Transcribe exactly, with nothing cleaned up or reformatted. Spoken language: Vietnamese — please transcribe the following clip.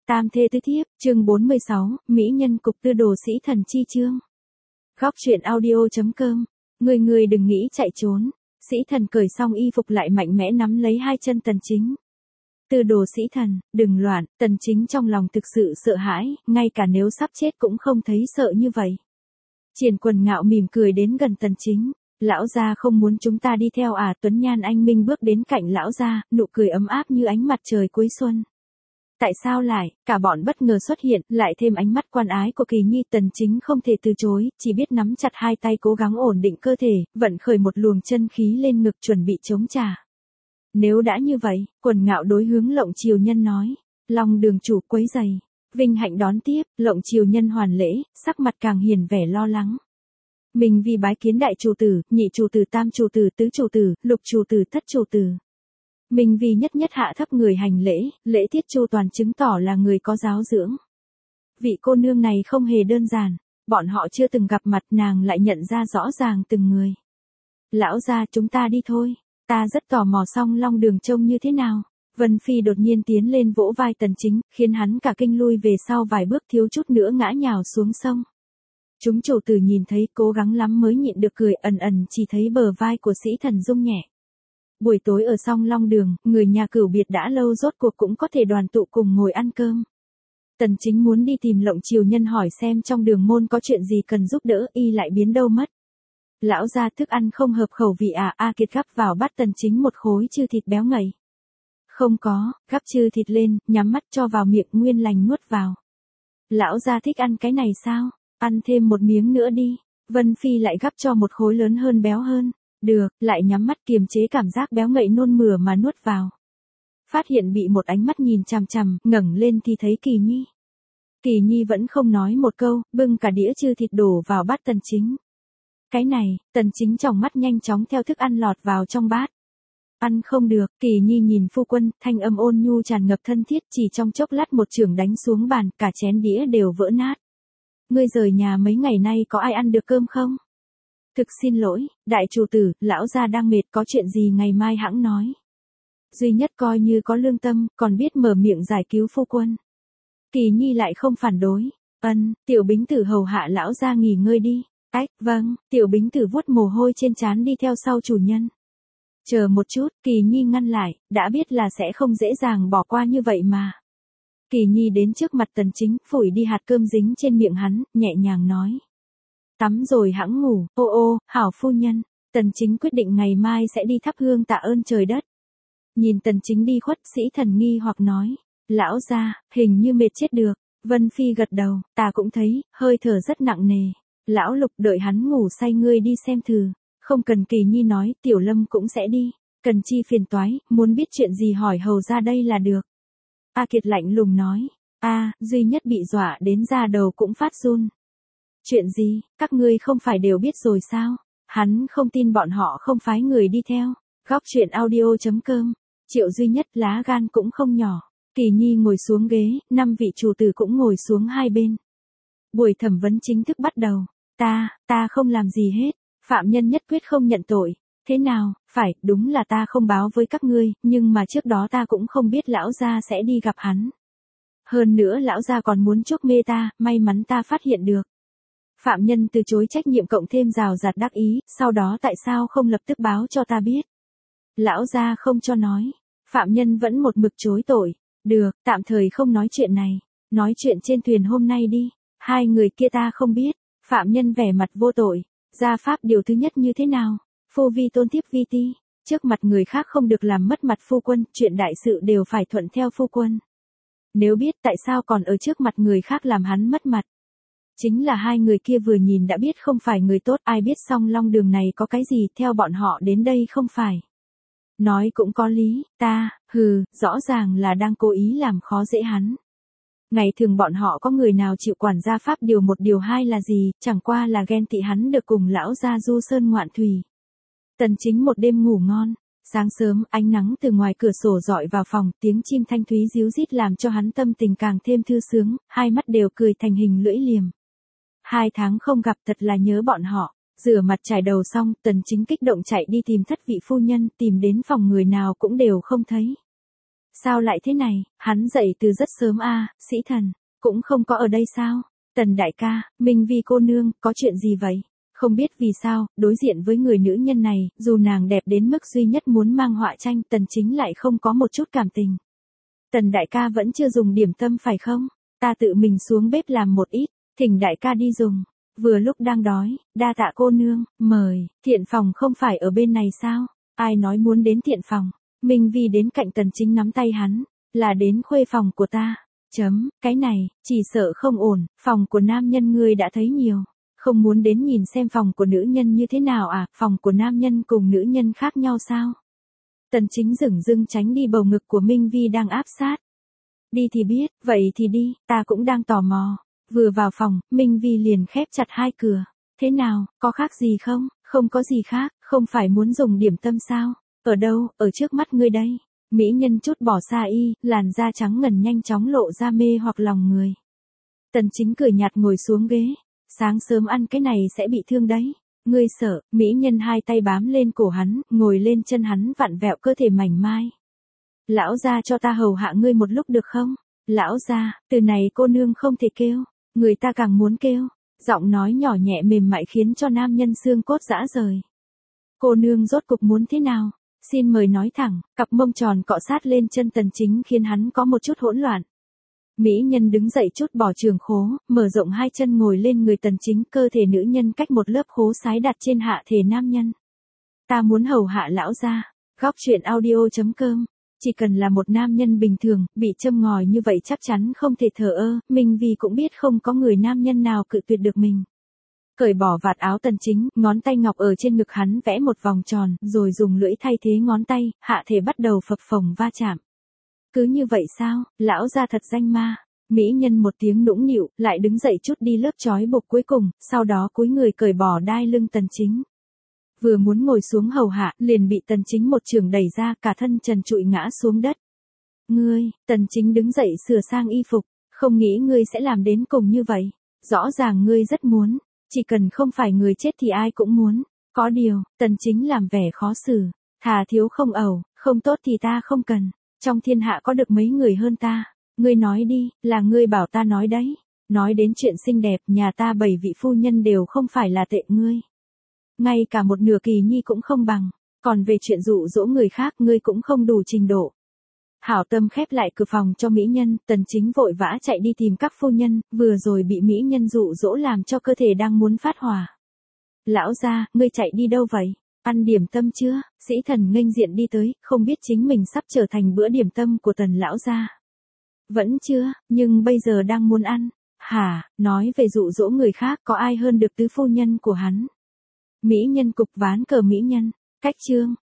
Tam thê tứ thiếp, chương bốn mươi sáu, Mỹ nhân cục tư đồ sĩ thần chi chương. Góc truyện audio.com, người người đừng nghĩ chạy trốn. Sĩ thần cởi xong y phục lại mạnh mẽ nắm lấy hai chân Tần Chính. Tư đồ sĩ thần, đừng loạn. Tần Chính trong lòng thực sự sợ hãi, ngay cả nếu sắp chết cũng không thấy sợ như vậy. Triển Quần Ngạo mỉm cười đến gần Tần Chính. Lão gia không muốn chúng ta đi theo à? Tuấn Nhan anh minh bước đến cạnh lão gia, nụ cười ấm áp như ánh mặt trời cuối xuân. Tại sao lại? Cả bọn bất ngờ xuất hiện, lại thêm ánh mắt quan ái của Kỳ Nhi. Tần Chính không thể từ chối, chỉ biết nắm chặt hai tay cố gắng ổn định cơ thể, vận khởi một luồng chân khí lên ngực chuẩn bị chống trả. Nếu đã như vậy, Quần Ngạo đối hướng Lộng Triều Nhân nói. Long đường chủ quấy giày. Vinh hạnh đón tiếp. Lộng Triều Nhân hoàn lễ, sắc mặt càng hiền vẻ lo lắng. Mình vì bái kiến đại chủ tử, nhị chủ tử, tam chủ tử, tứ chủ tử, lục chủ tử, thất chủ tử. Mình vì nhất nhất hạ thấp người hành lễ, lễ tiết chu toàn chứng tỏ là người có giáo dưỡng. Vị cô nương này không hề đơn giản, bọn họ chưa từng gặp mặt, nàng lại nhận ra rõ ràng từng người. Lão gia, chúng ta đi thôi, ta rất tò mò Song Long đường trông như thế nào. Vân Phi đột nhiên tiến lên vỗ vai Tần Chính, khiến hắn cả kinh lui về sau vài bước, thiếu chút nữa ngã nhào xuống sông. Chúng chủ tử nhìn thấy cố gắng lắm mới nhịn được cười, ẩn ẩn chỉ thấy bờ vai của sĩ thần rung nhẹ. Buổi tối ở Song Long đường, người nhà cửu biệt đã lâu rốt cuộc cũng có thể đoàn tụ cùng ngồi ăn cơm. Tần Chính muốn đi tìm Lộng Triều Nhân hỏi xem trong đường môn có chuyện gì cần giúp đỡ, y lại biến đâu mất. Lão gia, thức ăn không hợp khẩu vị à? A Kiệt gắp vào bát Tần Chính một khối chư thịt béo ngậy. Không có, gắp chư thịt lên, nhắm mắt cho vào miệng, nguyên lành nuốt vào. Lão gia thích ăn cái này sao? Ăn thêm một miếng nữa đi. Vân Phi lại gắp cho một khối lớn hơn, béo hơn. Được, lại nhắm mắt kiềm chế cảm giác béo ngậy nôn mửa mà nuốt vào. Phát hiện bị một ánh mắt nhìn chằm chằm, ngẩng lên thì thấy Kỳ Nhi. Kỳ Nhi vẫn không nói một câu, bưng cả đĩa chư thịt đổ vào bát Tần Chính. Cái này, Tần Chính tròng mắt nhanh chóng theo thức ăn lọt vào trong bát. Ăn không được, Kỳ Nhi nhìn phu quân, thanh âm ôn nhu tràn ngập thân thiết, chỉ trong chốc lát một chưởng đánh xuống bàn, cả chén đĩa đều vỡ nát. Ngươi rời nhà mấy ngày nay có ai ăn được cơm không? Thực xin lỗi, đại chủ tử, lão gia đang mệt, có chuyện gì ngày mai hãng nói. Duy nhất coi như có lương tâm, còn biết mở miệng giải cứu phu quân. Kỳ Nhi lại không phản đối. Ân, Tiểu Bính Tử hầu hạ lão gia nghỉ ngơi đi. Ách, vâng, Tiểu Bính Tử vuốt mồ hôi trên trán đi theo sau chủ nhân. Chờ một chút, Kỳ Nhi ngăn lại, đã biết là sẽ không dễ dàng bỏ qua như vậy mà. Kỳ Nhi đến trước mặt Tần Chính, phủi đi hạt cơm dính trên miệng hắn, nhẹ nhàng nói. Tắm rồi hãng ngủ. Ô ô, hảo phu nhân. Tần Chính quyết định ngày mai sẽ đi thắp hương tạ ơn trời đất. Nhìn Tần Chính đi khuất, sĩ thần nghi hoặc nói. Lão gia, hình như mệt chết được. Vân Phi gật đầu, ta cũng thấy, hơi thở rất nặng nề. Lão Lục, đợi hắn ngủ say ngươi đi xem thử. Không cần. Kỳ Nhi nói, Tiểu Lâm cũng sẽ đi. Cần chi phiền toái, muốn biết chuyện gì hỏi hầu ra đây là được. A Kiệt lạnh lùng nói. A, duy nhất bị dọa đến da đầu cũng phát run. Chuyện gì, các ngươi không phải đều biết rồi sao? Hắn không tin bọn họ không phái người đi theo. Góc truyện audio.com, Triệu duy nhất lá gan cũng không nhỏ. Kỳ Nhi ngồi xuống ghế, năm vị chủ tử cũng ngồi xuống hai bên. Buổi thẩm vấn chính thức bắt đầu. Ta, ta không làm gì hết. Phạm nhân nhất quyết không nhận tội. Thế nào, phải, đúng là ta không báo với các ngươi, nhưng mà trước đó ta cũng không biết lão gia sẽ đi gặp hắn. Hơn nữa lão gia còn muốn chuốc mê ta, may mắn ta phát hiện được. Phạm nhân từ chối trách nhiệm cộng thêm rào rạt đắc ý, sau đó tại sao không lập tức báo cho ta biết? Lão gia không cho nói. Phạm nhân vẫn một mực chối tội. Được, tạm thời không nói chuyện này. Nói chuyện trên thuyền hôm nay đi. Hai người kia ta không biết. Phạm nhân vẻ mặt vô tội. Gia pháp điều thứ nhất như thế nào? Phu vi tôn tiếp vi ti. Trước mặt người khác không được làm mất mặt phu quân, chuyện đại sự đều phải thuận theo phu quân. Nếu biết tại sao còn ở trước mặt người khác làm hắn mất mặt? Chính là hai người kia vừa nhìn đã biết không phải người tốt, ai biết Song Long đường này có cái gì, theo bọn họ đến đây không phải. Nói cũng có lý, ta, hừ, rõ ràng là đang cố ý làm khó dễ hắn. Ngày thường bọn họ có người nào chịu quản gia pháp điều một điều hai là gì, chẳng qua là ghen tị hắn được cùng lão gia du sơn ngoạn thủy. Tần Chính một đêm ngủ ngon. Sáng sớm, ánh nắng từ ngoài cửa sổ rọi vào phòng, tiếng chim thanh thúy ríu rít làm cho hắn tâm tình càng thêm thư sướng, hai mắt đều cười thành hình lưỡi liềm. Hai tháng không gặp thật là nhớ bọn họ. Rửa mặt trải đầu xong, Tần Chính kích động chạy đi tìm thất vị phu nhân, tìm đến phòng người nào cũng đều không thấy. Sao lại thế này, hắn dậy từ rất sớm a, Sĩ Thần, cũng không có ở đây sao? Tần đại ca, Minh Vi cô nương, có chuyện gì vậy? Không biết vì sao, đối diện với người nữ nhân này, dù nàng đẹp đến mức duy nhất muốn mang họa tranh, Tần Chính lại không có một chút cảm tình. Tần đại ca vẫn chưa dùng điểm tâm phải không? Ta tự mình xuống bếp làm một ít, thỉnh đại ca đi dùng. Vừa lúc đang đói, đa tạ cô nương, mời, thiện phòng không phải ở bên này sao? Ai nói muốn đến thiện phòng? Minh Vi đến cạnh Tần Chính nắm tay hắn, là đến khuê phòng của ta. Chấm, cái này, chỉ sợ không ổn, phòng của nam nhân ngươi đã thấy nhiều. Không muốn đến nhìn xem phòng của nữ nhân như thế nào à, phòng của nam nhân cùng nữ nhân khác nhau sao? Tần Chính dửng dưng tránh đi bầu ngực của Minh Vi đang áp sát. Đi thì biết, vậy thì đi, ta cũng đang tò mò. Vừa vào phòng, Minh Vi liền khép chặt hai cửa. Thế nào, có khác gì không? Không có gì khác, không phải muốn dùng điểm tâm sao? Ở đâu, ở trước mắt ngươi đây. Mỹ nhân chút bỏ xa y, làn da trắng ngần nhanh chóng lộ ra mê hoặc lòng người. Tần Chính cười nhạt ngồi xuống ghế. Sáng sớm ăn cái này sẽ bị thương đấy. Ngươi sợ, Mỹ nhân hai tay bám lên cổ hắn, ngồi lên chân hắn vặn vẹo cơ thể mảnh mai. Lão gia cho ta hầu hạ ngươi một lúc được không? Lão gia, từ này cô nương không thể kêu, người ta càng muốn kêu. Giọng nói nhỏ nhẹ mềm mại khiến cho nam nhân xương cốt rã rời. Cô nương rốt cục muốn thế nào? Xin mời nói thẳng, cặp mông tròn cọ sát lên chân Tần Chính khiến hắn có một chút hỗn loạn. Mỹ nhân đứng dậy chút bỏ trường khố, mở rộng hai chân ngồi lên người Tần Chính, cơ thể nữ nhân cách một lớp khố sái đặt trên hạ thể nam nhân. Ta muốn hầu hạ lão gia. Góc truyện audio chấm com. Chỉ cần là một nam nhân bình thường, bị châm ngòi như vậy chắc chắn không thể thờ ơ, Minh Vi cũng biết không có người nam nhân nào cự tuyệt được mình. Cởi bỏ vạt áo Tần Chính, ngón tay ngọc ở trên ngực hắn vẽ một vòng tròn, rồi dùng lưỡi thay thế ngón tay, hạ thể bắt đầu phập phồng va chạm. Cứ như vậy sao, lão gia thật danh ma. Mỹ nhân một tiếng nũng nịu, lại đứng dậy chút đi lớp trói buộc cuối cùng, sau đó cúi người cởi bỏ đai lưng Tần Chính. Vừa muốn ngồi xuống hầu hạ, liền bị Tần Chính một chưởng đẩy ra, cả thân trần trụi ngã xuống đất. Ngươi, Tần Chính đứng dậy sửa sang y phục, không nghĩ ngươi sẽ làm đến cùng như vậy. Rõ ràng ngươi rất muốn, chỉ cần không phải người chết thì ai cũng muốn. Có điều, Tần Chính làm vẻ khó xử, thà thiếu không ẩu, không tốt thì ta không cần. Trong thiên hạ có được mấy người hơn ta. Ngươi nói đi, là ngươi bảo ta nói đấy. Nói đến chuyện xinh đẹp, nhà ta bảy vị phu nhân đều không phải là tệ ngươi. Ngay cả một nửa Kỳ Nhi cũng không bằng. Còn về chuyện dụ dỗ người khác, ngươi cũng không đủ trình độ. Hảo tâm khép lại cửa phòng cho mỹ nhân, Tần Chính vội vã chạy đi tìm các phu nhân, vừa rồi bị mỹ nhân dụ dỗ làm cho cơ thể đang muốn phát hỏa. Lão gia, ngươi chạy đi đâu vậy? Ăn điểm tâm chưa? Sĩ Thần nghênh diện đi tới, không biết chính mình sắp trở thành bữa điểm tâm của Tần lão gia. Vẫn chưa, nhưng bây giờ đang muốn ăn. Hả, nói về dụ dỗ người khác có ai hơn được tứ phu nhân của hắn? Mỹ nhân cục ván cờ mỹ nhân. Cách chương,